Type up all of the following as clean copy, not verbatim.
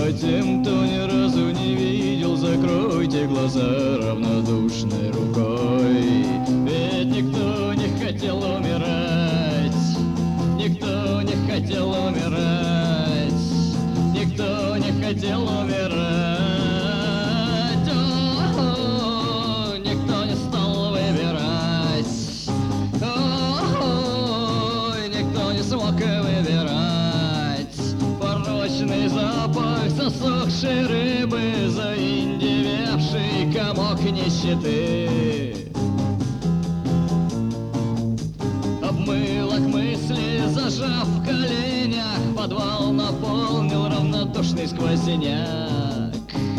А тем, кто ни разу не видел, закройте глаза равнодушной рукой. Ведь никто не хотел умирать, никто не хотел умирать, никто не хотел умирать. О, никто не стал выбирать, о, никто не смог выбирать. Порочный запах засохшей рыбы, заиндевевший комок нищеты. Обмылок мысли, зажав в коленях, подвал наполнил равнодушный сквозняк.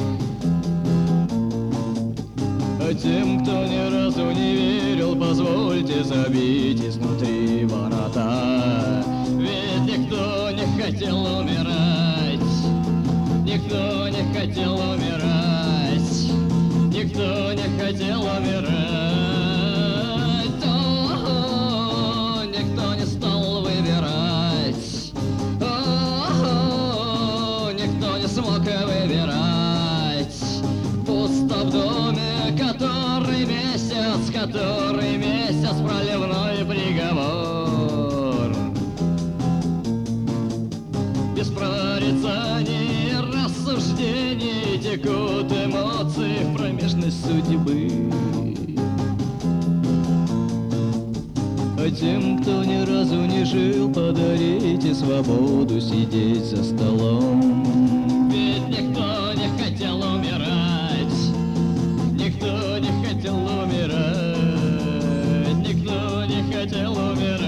А тем, кто ни разу не верил, позвольте забить изнутри ворота. Ведь никто не хотел умирать, никто не хотел умирать, никто не хотел умирать. О, никто не стал выбирать, о, никто не смог выбирать. Пусто в доме, который месяц проливной приговор. Без прорицаний и рассуждений текут эмоции в промежность судьбы. А тем, кто ни разу не жил, подарите свободу сидеть за столом. Ведь никто не хотел умирать, никто не хотел умирать, никто не хотел умирать.